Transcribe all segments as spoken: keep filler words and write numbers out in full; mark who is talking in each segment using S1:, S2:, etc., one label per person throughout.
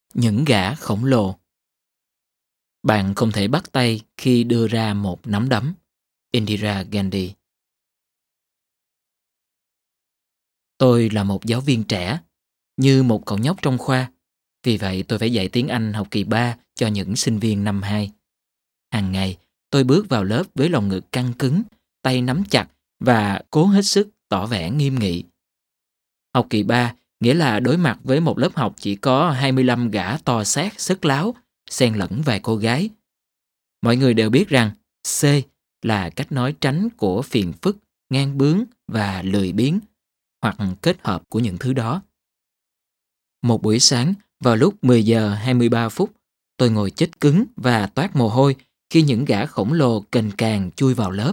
S1: Những gã khổng lồ. Bạn không thể bắt tay khi đưa ra một nắm đấm. Indira Gandhi. Tôi là một giáo viên trẻ, như một cậu nhóc trong khoa. Vì vậy tôi phải dạy tiếng Anh học kỳ ba cho những sinh viên năm hai. Hàng ngày, tôi bước vào lớp với lồng ngực căng cứng, tay nắm chặt và cố hết sức tỏ vẻ nghiêm nghị. Học kỳ ba nghĩa là đối mặt với một lớp học chỉ có hai mươi lăm gã to xác sức láo, xen lẫn vài cô gái. Mọi người đều biết rằng C là cách nói tránh của phiền phức, ngang bướng và lười biếng, hoặc kết hợp của những thứ đó. Một buổi sáng, vào lúc mười giờ hai mươi ba phút, tôi ngồi chết cứng và toát mồ hôi khi những gã khổng lồ cành càng chui vào lớp.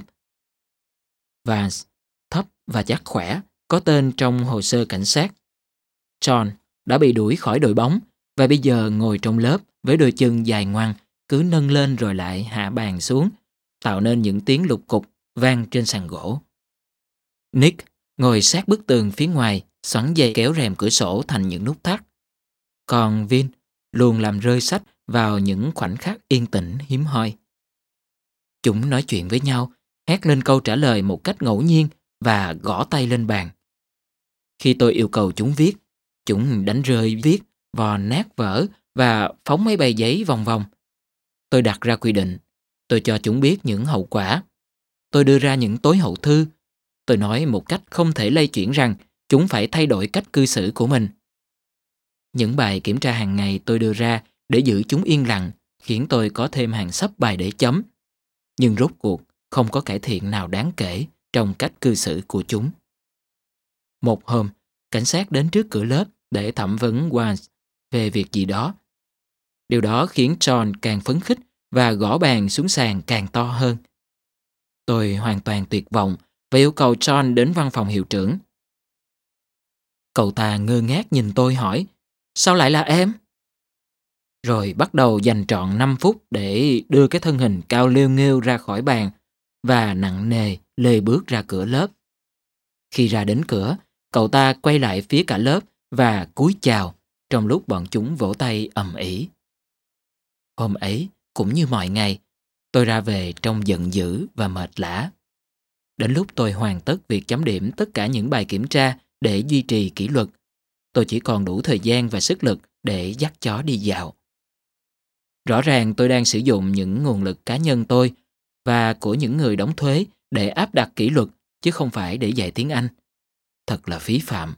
S1: Vance, thấp và chắc khỏe, có tên trong hồ sơ cảnh sát. John đã bị đuổi khỏi đội bóng và bây giờ ngồi trong lớp với đôi chân dài ngoằng, cứ nâng lên rồi lại hạ bàn xuống, tạo nên những tiếng lục cục vang trên sàn gỗ. Nick ngồi sát bức tường phía ngoài, xoắn dây kéo rèm cửa sổ thành những nút thắt. Còn Vin luôn làm rơi sách vào những khoảnh khắc yên tĩnh hiếm hoi. Chúng nói chuyện với nhau, hét lên câu trả lời một cách ngẫu nhiên và gõ tay lên bàn. Khi tôi yêu cầu chúng viết, chúng đánh rơi viết, vò nát vở và phóng mấy bầy giấy vòng vòng. Tôi đặt ra quy định. Tôi cho chúng biết những hậu quả. Tôi đưa ra những tối hậu thư. Tôi nói một cách không thể lay chuyển rằng chúng phải thay đổi cách cư xử của mình. Những bài kiểm tra hàng ngày tôi đưa ra để giữ chúng yên lặng, khiến tôi có thêm hàng xấp bài để chấm. Nhưng rốt cuộc không có cải thiện nào đáng kể trong cách cư xử của chúng. Một hôm, cảnh sát đến trước cửa lớp để thẩm vấn Vance về việc gì đó. Điều đó khiến John càng phấn khích và gõ bàn xuống sàn càng to hơn. Tôi hoàn toàn tuyệt vọng và yêu cầu John đến văn phòng hiệu trưởng. Cậu ta ngơ ngác nhìn tôi hỏi, sao lại là em? Rồi bắt đầu dành trọn năm phút để đưa cái thân hình cao lêu nghêu ra khỏi bàn và nặng nề lê bước ra cửa lớp. Khi ra đến cửa, cậu ta quay lại phía cả lớp và cúi chào trong lúc bọn chúng vỗ tay ầm ĩ. Hôm ấy, cũng như mọi ngày, tôi ra về trong giận dữ và mệt lả. Đến lúc tôi hoàn tất việc chấm điểm tất cả những bài kiểm tra để duy trì kỷ luật, tôi chỉ còn đủ thời gian và sức lực để dắt chó đi dạo. Rõ ràng tôi đang sử dụng những nguồn lực cá nhân tôi và của những người đóng thuế để áp đặt kỷ luật, chứ không phải để dạy tiếng Anh. Thật là phí phạm.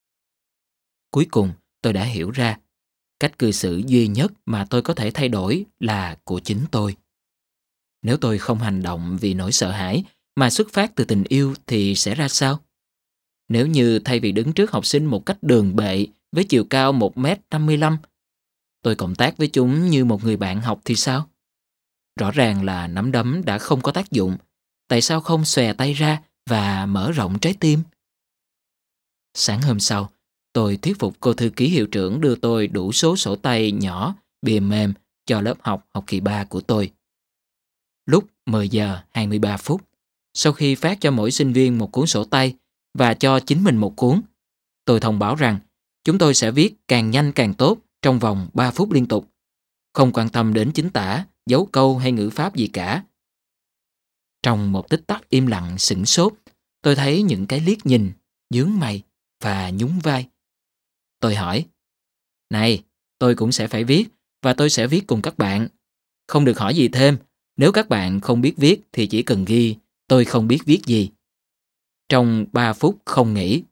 S1: Cuối cùng, tôi đã hiểu ra, cách cư xử duy nhất mà tôi có thể thay đổi là của chính tôi. Nếu tôi không hành động vì nỗi sợ hãi mà xuất phát từ tình yêu thì sẽ ra sao? Nếu như thay vì đứng trước học sinh một cách đường bệ với chiều cao một mét năm mươi lăm, tôi cộng tác với chúng như một người bạn học thì sao? Rõ ràng là nắm đấm đã không có tác dụng. Tại sao không xòe tay ra và mở rộng trái tim? Sáng hôm sau, tôi thuyết phục cô thư ký hiệu trưởng đưa tôi đủ số sổ tay nhỏ, bìa mềm cho lớp học học kỳ ba của tôi. Lúc mười giờ hai mươi ba phút, sau khi phát cho mỗi sinh viên một cuốn sổ tay và cho chính mình một cuốn, tôi thông báo rằng chúng tôi sẽ viết càng nhanh càng tốt trong vòng ba phút liên tục, không quan tâm đến chính tả, dấu câu hay ngữ pháp gì cả. Trong một tích tắc im lặng sửng sốt, tôi thấy những cái liếc nhìn, nhướng mày và nhún vai. Tôi hỏi, này, tôi cũng sẽ phải viết và tôi sẽ viết cùng các bạn. Không được hỏi gì thêm, nếu các bạn không biết viết thì chỉ cần ghi tôi không biết viết gì. Trong ba phút không nghỉ.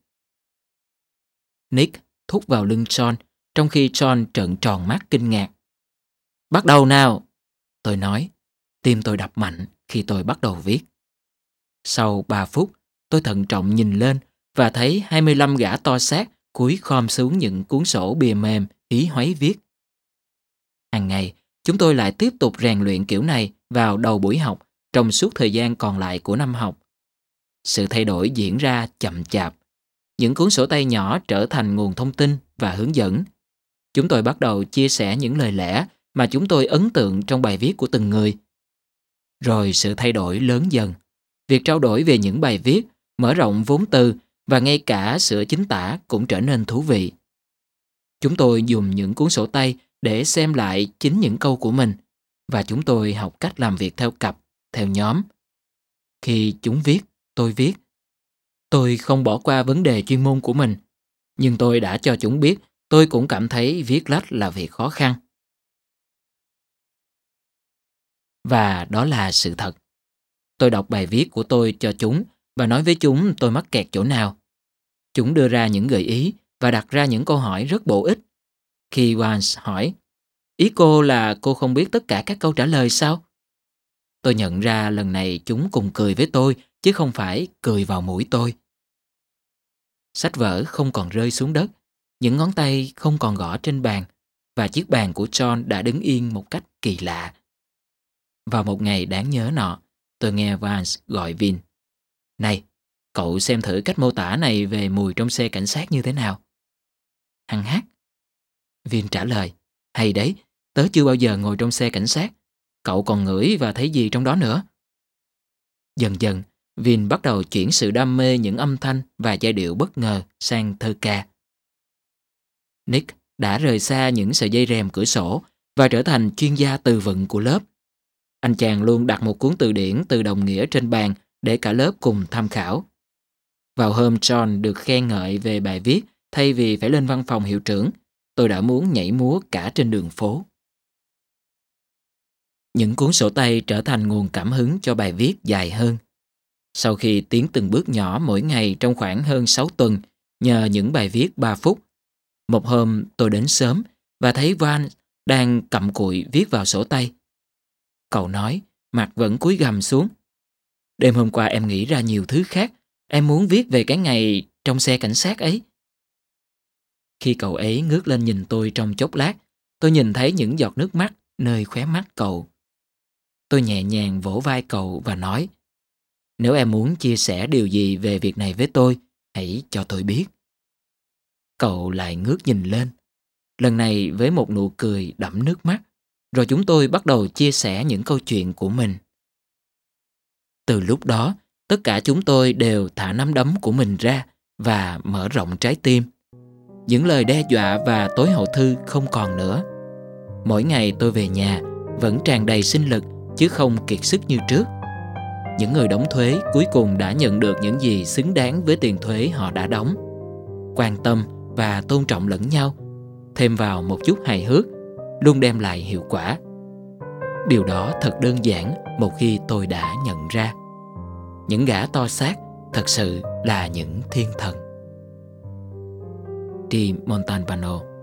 S1: Nick thúc vào lưng John, trong khi John trợn tròn mắt kinh ngạc. Bắt đầu nào, tôi nói. Tim tôi đập mạnh khi tôi bắt đầu viết. Sau ba phút, tôi thận trọng nhìn lên và thấy hai mươi lăm gã to xác cúi khom xuống những cuốn sổ bìa mềm hí hoáy viết. Hàng ngày, chúng tôi lại tiếp tục rèn luyện kiểu này vào đầu buổi học trong suốt thời gian còn lại của năm học. Sự thay đổi diễn ra chậm chạp. Những cuốn sổ tay nhỏ trở thành nguồn thông tin và hướng dẫn. Chúng tôi bắt đầu chia sẻ những lời lẽ mà chúng tôi ấn tượng trong bài viết của từng người. Rồi sự thay đổi lớn dần. Việc trao đổi về những bài viết, mở rộng vốn từ và ngay cả sửa chính tả cũng trở nên thú vị. Chúng tôi dùng những cuốn sổ tay để xem lại chính những câu của mình và chúng tôi học cách làm việc theo cặp, theo nhóm. Khi chúng viết, tôi viết. Tôi không bỏ qua vấn đề chuyên môn của mình, nhưng tôi đã cho chúng biết tôi cũng cảm thấy viết lách là việc khó khăn. Và đó là sự thật. Tôi đọc bài viết của tôi cho chúng và nói với chúng tôi mắc kẹt chỗ nào. Chúng đưa ra những gợi ý và đặt ra những câu hỏi rất bổ ích. Khi Vance hỏi, ý cô là cô không biết tất cả các câu trả lời sao? Tôi nhận ra lần này chúng cùng cười với tôi chứ không phải cười vào mũi tôi. Sách vở không còn rơi xuống đất, những ngón tay không còn gõ trên bàn và chiếc bàn của John đã đứng yên một cách kỳ lạ. Vào một ngày đáng nhớ nọ, tôi nghe Vance gọi Vin. Này, cậu xem thử cách mô tả này về mùi trong xe cảnh sát như thế nào. Hằng hát. Vin trả lời, hay đấy, tớ chưa bao giờ ngồi trong xe cảnh sát. Cậu còn ngửi và thấy gì trong đó nữa? Dần dần, Vin bắt đầu chuyển sự đam mê những âm thanh và giai điệu bất ngờ sang thơ ca. Nick đã rời xa những sợi dây rèm cửa sổ và trở thành chuyên gia từ vựng của lớp. Anh chàng luôn đặt một cuốn từ điển từ đồng nghĩa trên bàn để cả lớp cùng tham khảo. Vào hôm John được khen ngợi về bài viết thay vì phải lên văn phòng hiệu trưởng, tôi đã muốn nhảy múa cả trên đường phố. Những cuốn sổ tay trở thành nguồn cảm hứng cho bài viết dài hơn. Sau khi tiến từng bước nhỏ mỗi ngày trong khoảng hơn sáu tuần nhờ những bài viết ba phút, một hôm tôi đến sớm và thấy Van đang cặm cụi viết vào sổ tay. Cậu nói, mặt vẫn cúi gằm xuống. Đêm hôm qua em nghĩ ra nhiều thứ khác. Em muốn viết về cái ngày trong xe cảnh sát ấy. Khi cậu ấy ngước lên nhìn tôi trong chốc lát, tôi nhìn thấy những giọt nước mắt nơi khóe mắt cậu. Tôi nhẹ nhàng vỗ vai cậu và nói, nếu em muốn chia sẻ điều gì về việc này với tôi, hãy cho tôi biết. Cậu lại ngước nhìn lên, lần này với một nụ cười đẫm nước mắt, rồi chúng tôi bắt đầu chia sẻ những câu chuyện của mình. Từ lúc đó, tất cả chúng tôi đều thả nắm đấm của mình ra và mở rộng trái tim. Những lời đe dọa và tối hậu thư không còn nữa. Mỗi ngày tôi về nhà vẫn tràn đầy sinh lực chứ không kiệt sức như trước. Những người đóng thuế cuối cùng đã nhận được những gì xứng đáng với tiền thuế họ đã đóng. Quan tâm và tôn trọng lẫn nhau, thêm vào một chút hài hước, luôn đem lại hiệu quả. Điều đó thật đơn giản một khi tôi đã nhận ra. Những gã to xác thật sự là những thiên thần. Di Montalbano.